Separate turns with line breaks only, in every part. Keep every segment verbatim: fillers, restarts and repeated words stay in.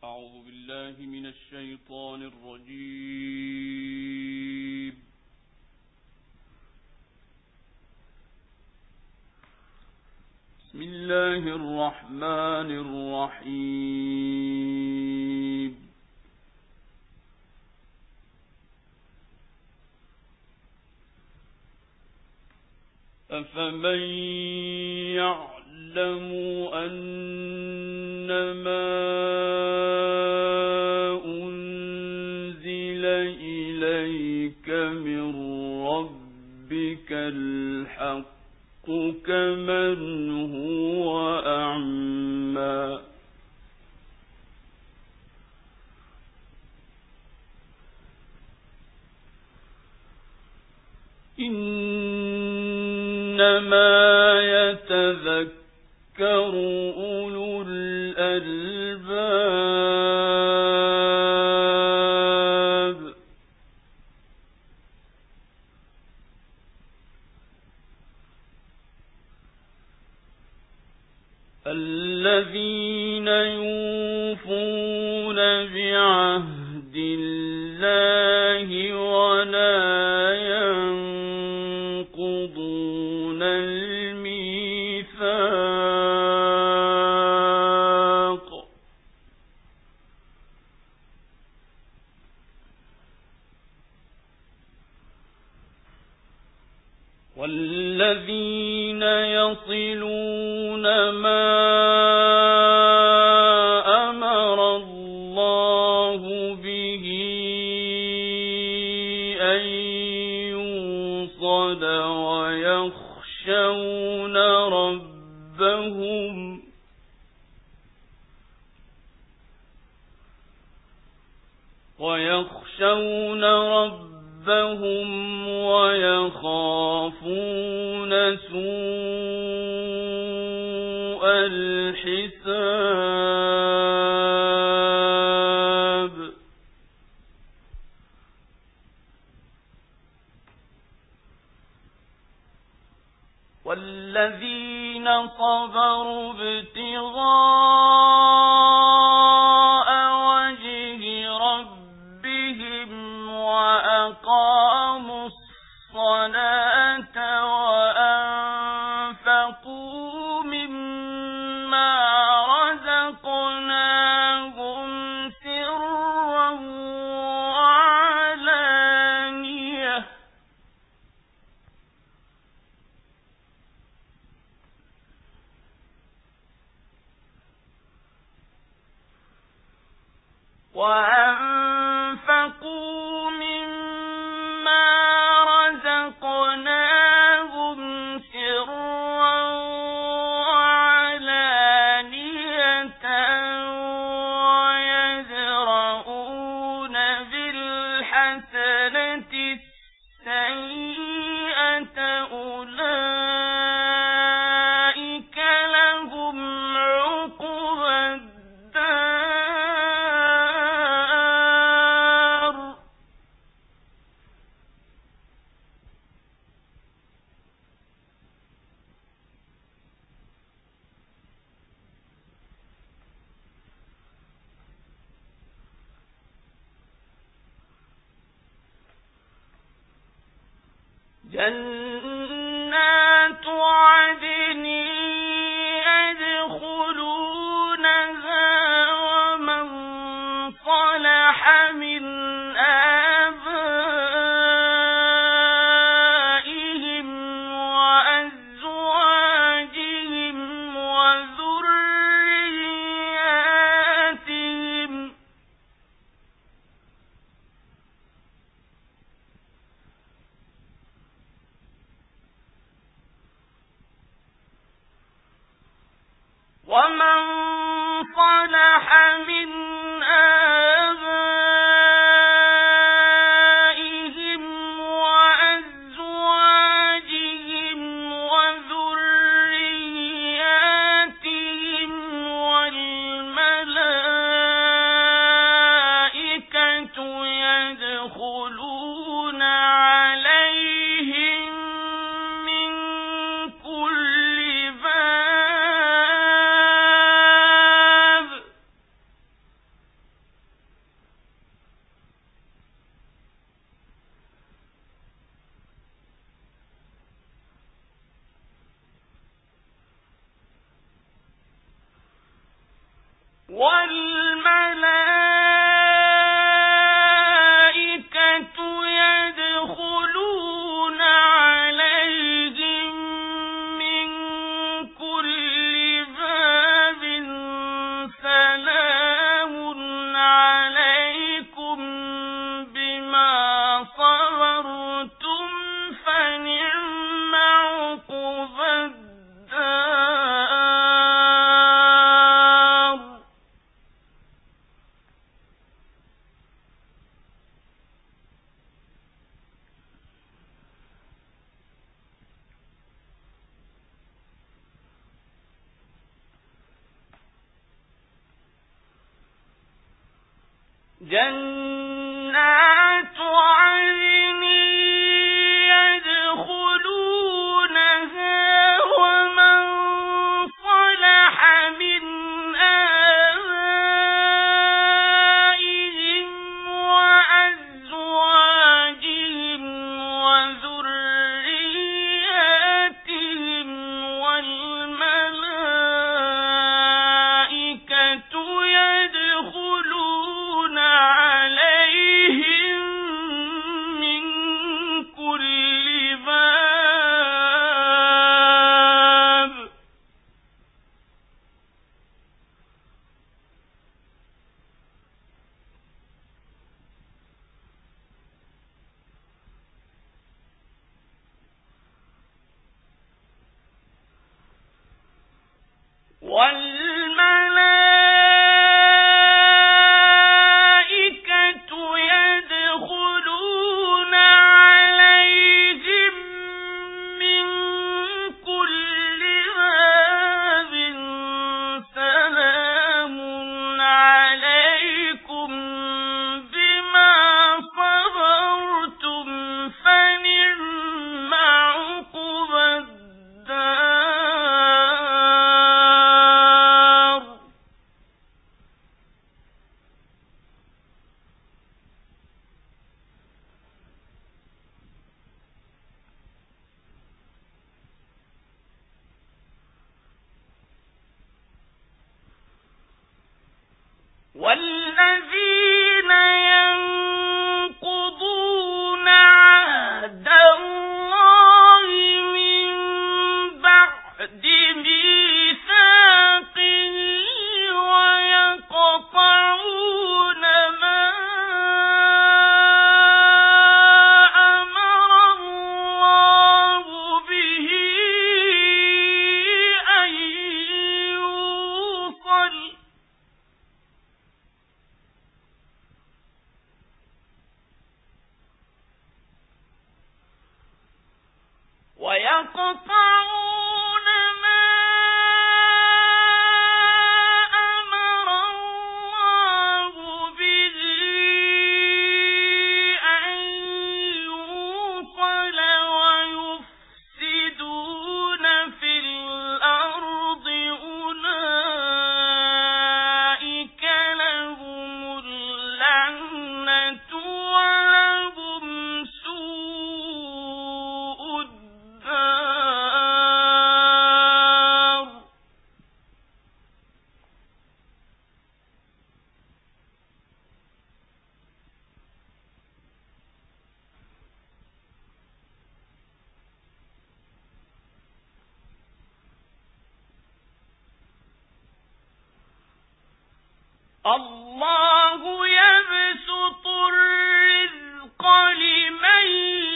أعوذ بالله من الشيطان الرجيم. بسم الله الرحمن الرحيم. أفمن يعلم أنما أنزل إليك من ربك الحق كمن هو أعمى إنما يتذكر أولو الألباب الذين يوفون بعهد الله ولا ينقضون الميثاق والذين يصلون ما أمر الله به أن يوصل ويخشون ربهم ويخشون ربهم ويخافون سوء الحساب والذين صبروا ابتغاء وجه ربهم وأقاموا الصلاة وأنفقوا مما رزقناهم سرا وعلانية وأنفقوا مما رزقناهم سرا وعلانية ويدرؤون بالحسنة السيئة أولئك لهم عقبى الدار جنات عدن يدخلونها ومن صلح من آبائهم وأزواجهم وذرياتهم ومن صلح من آبائهم وأزواجهم وذرياتهم والملائكة يدخلون عليهم من كل باب جنات عدن يدخلونها ومن صلح من آبائهم وأزواجهم وذرياتهم والملائكة يدخلون عليهم من كل باب والملائكة يدخلون عليهم من كل باب سلام عليكم بما صبرتم فنعم عقبى الدار. والذين ينقضون عهد الله من بعد ميثاقه ويقطعون ما أمر الله به أن يوصل ويقطعون ما أمر الله به أن يوصل ويفسدون في الأرض أولئك لهم اللعنة ولهم سوء الدار. الله يبسط الرزق لمن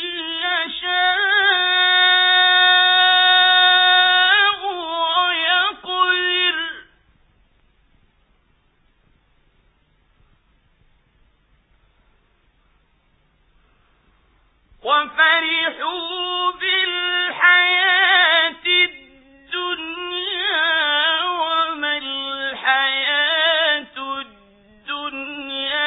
يشاء ويقدر وفرحوا بالحياة الدنيا وما الحياة الدنيا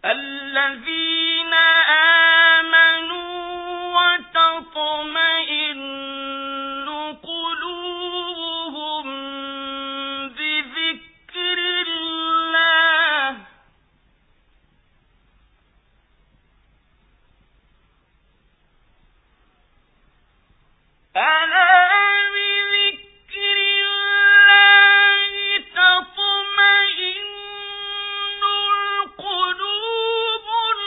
الذين آمنوا وتطمئن قلوبهم بذكر الله ألا بذكر الله تطمئن القلوب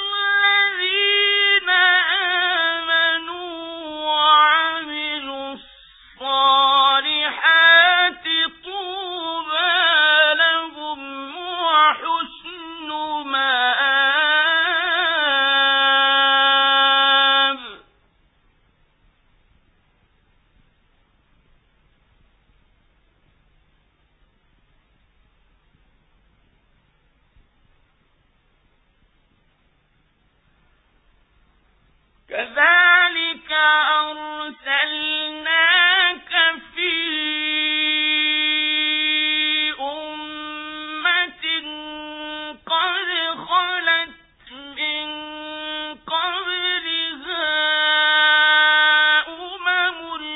الذين آمنوا وعملوا الصالحات طوبى لهم وحسن مآب. كذلك أرسلناك في أمة قد خلت من قبلها أمم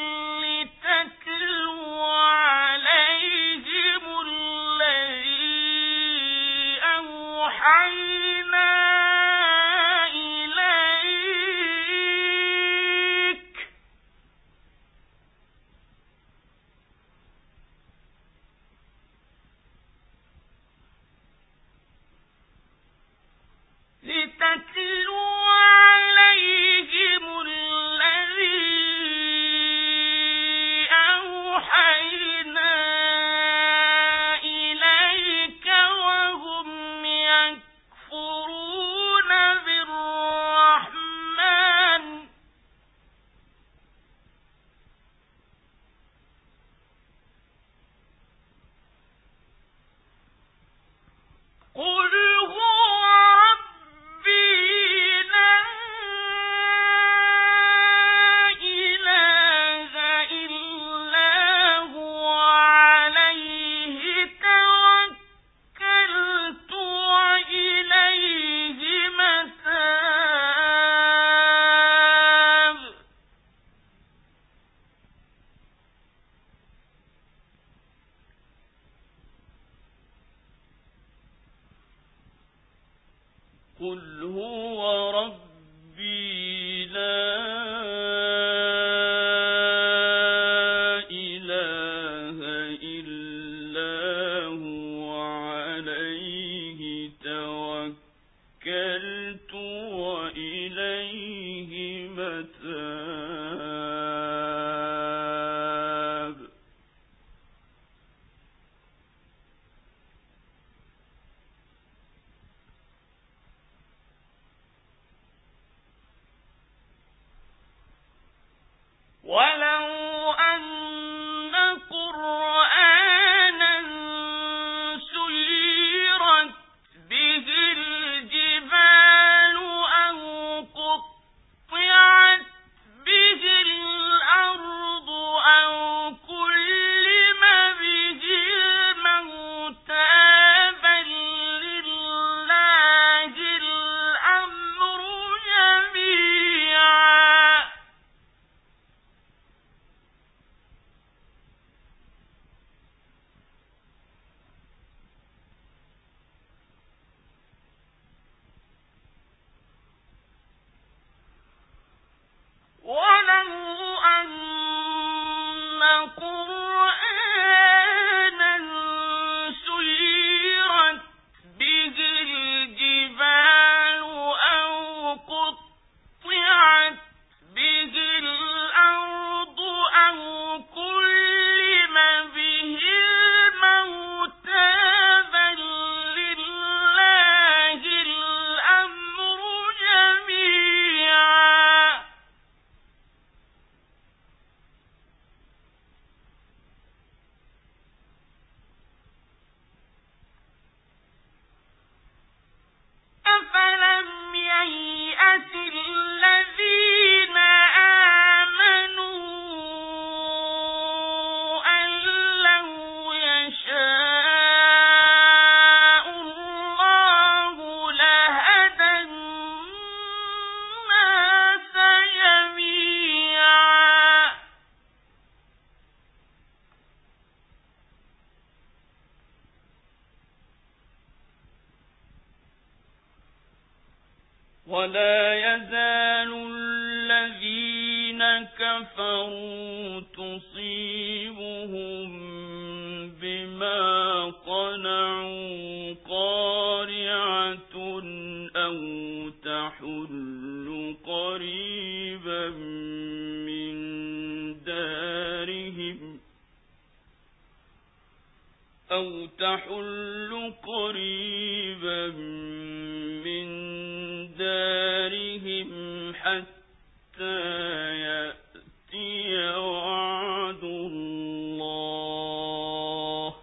لتتلو عليهم الذي أوحينا لتتلو عليهم الذي أوحينا إليك وهم يكفرون بالرحمن قل هو قل هو ربي لا إله إلا هو عليه توكلت وإليه متاب. ولا يزال الذين كفروا تصيبهم بما صنعوا قارعة أو تحل قريبا من دارهم أو تحل قريبا من دارهم حتى يأتي وعد الله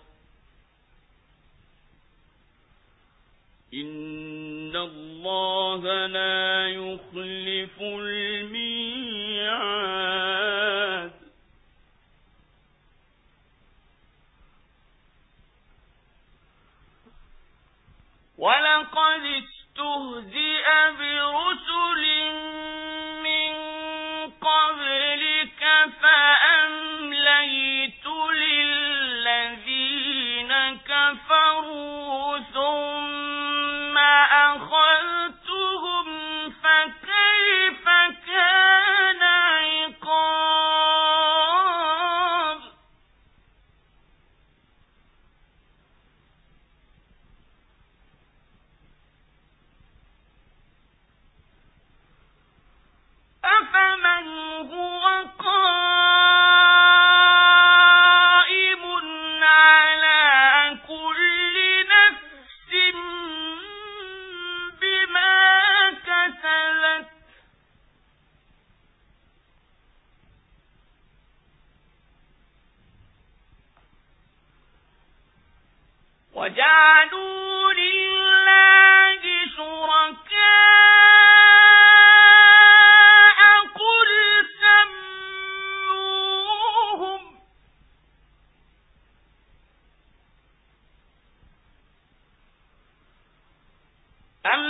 إن الله لا يخلف الميعاد ولقد استهزئ برسل من قبلك فأمليت للذين كفروا ثم أخذتهم فكيف كان عقاب أفمن هو قائم على كل نفس بما كسبت وجعلوا لله شركاء قل سموهم أم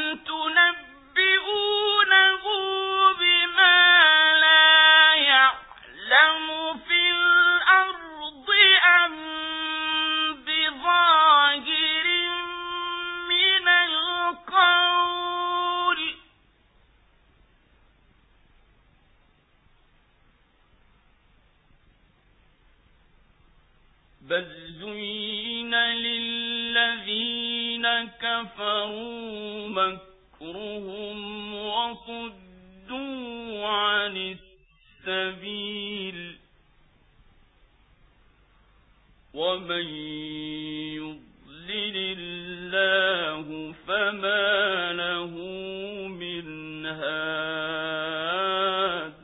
تنبئونه بما لا يعلم في الأرض أم بظاهر من القول بل زين للذين كفروا مكرهم وصدوا عن السبيل ومن يضلل الله فما له من هاد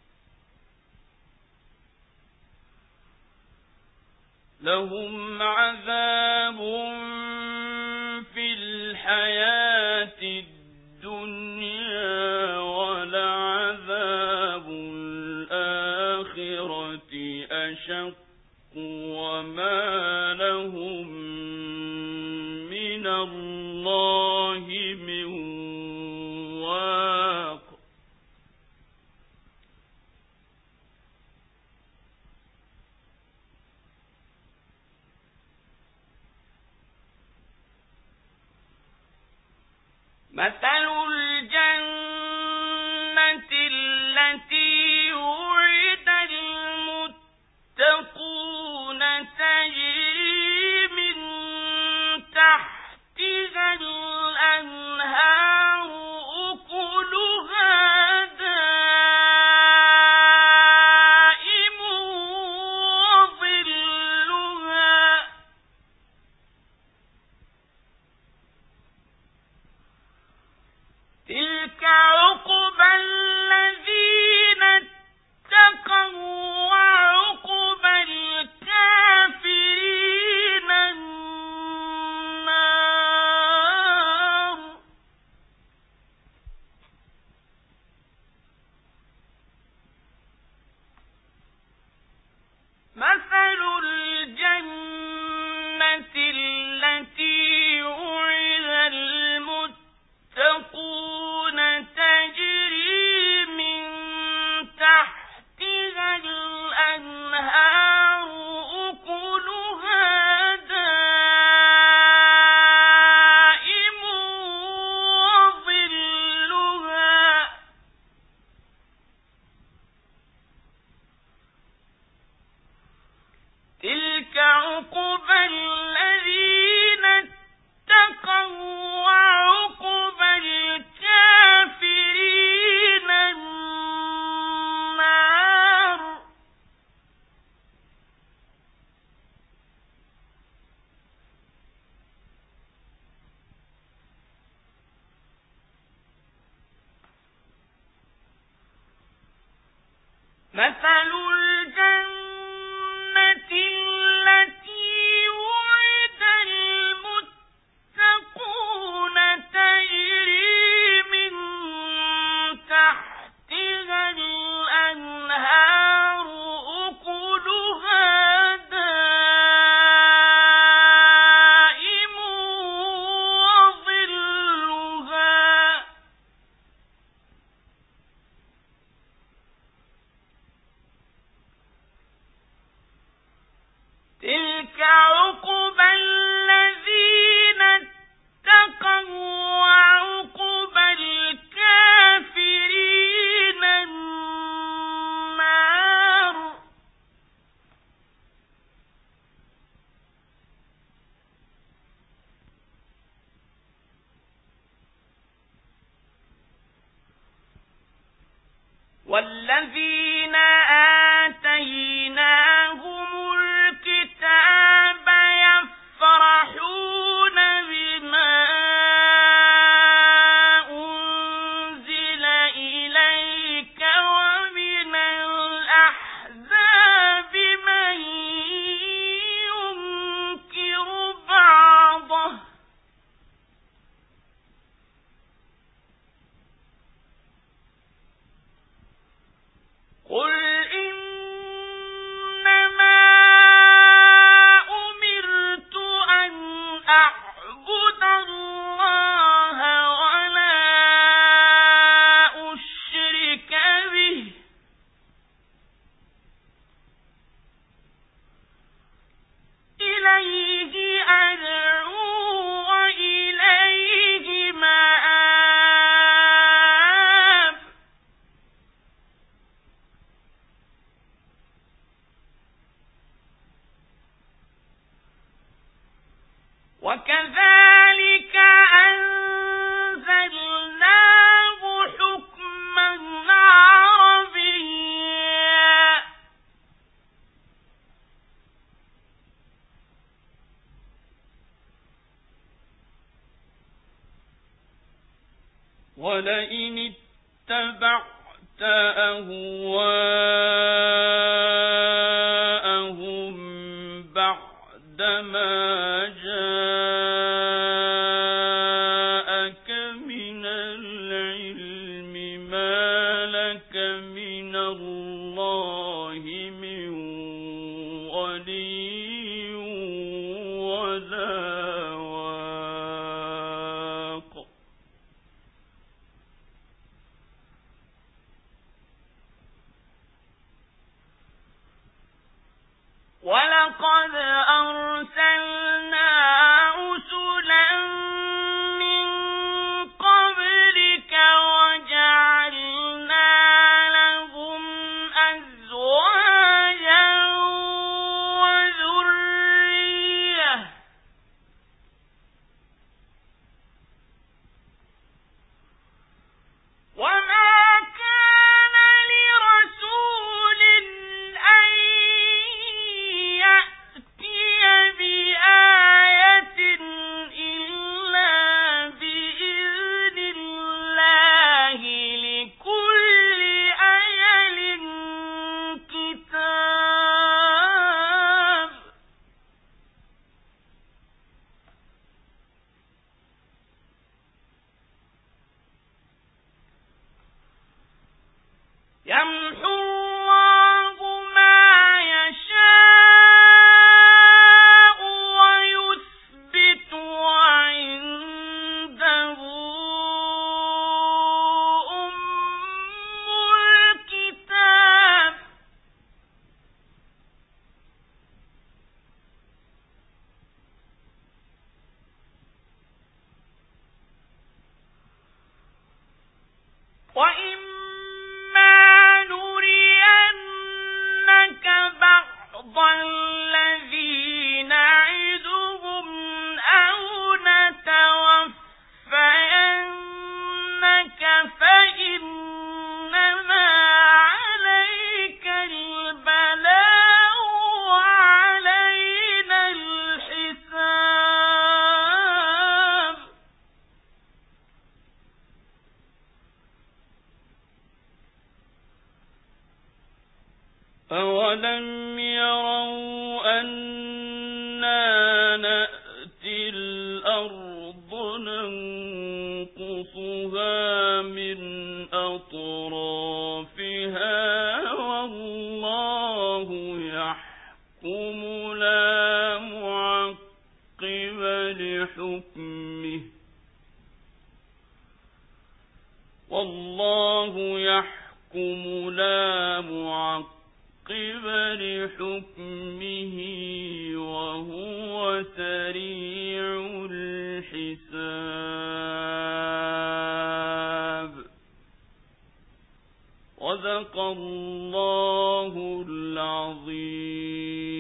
لهم عذاب في الحياة الدنيا ولعذاب الآخرة أشق وما لهم من الله من واق مثل الجنة التي وعد المتقون تجري من تحتها الأنهار أكلها دائم وظلها مثل الجنة التي وعد المتقون تجري من تحتها الأنهار أكلها دائم وظلها تلك عقبى الذين اتقوا وعقبى الكافرين النار والذين آتيناهم الكتاب يفرحون بما أنزل إليك ومن الأحزاب من ينكر بعضه قل إنما أمرت أن أعبد الله ولا أشرك به إليه أدعو وإليه مآب وكذلك أنزلناه حكما عربيا ولئن اتبعت أهواءهم بعدما جاءك من العلم ما لك من الله من ولي ولا واق ولقد أرسلنا رسلا من قبلك وجعلنا لهم أزواجا وذرية وما كان لرسول أن يأتي بآية إلا بإذن الله لكل أجل كتاب يمحو الله ما يشاء ويثبت وعنده أم الكتاب وإما نرينك بعض الذي نعدهم أو نتوفينك فإنما عليك البلاغ وعلينا الحساب
نأتي الأرض ننقصها من أطرافها والله يحكم لا معقب لحكمه والله يحكم لا معقب لحكمه وهو سريع الحساب. صدق الله العظيم.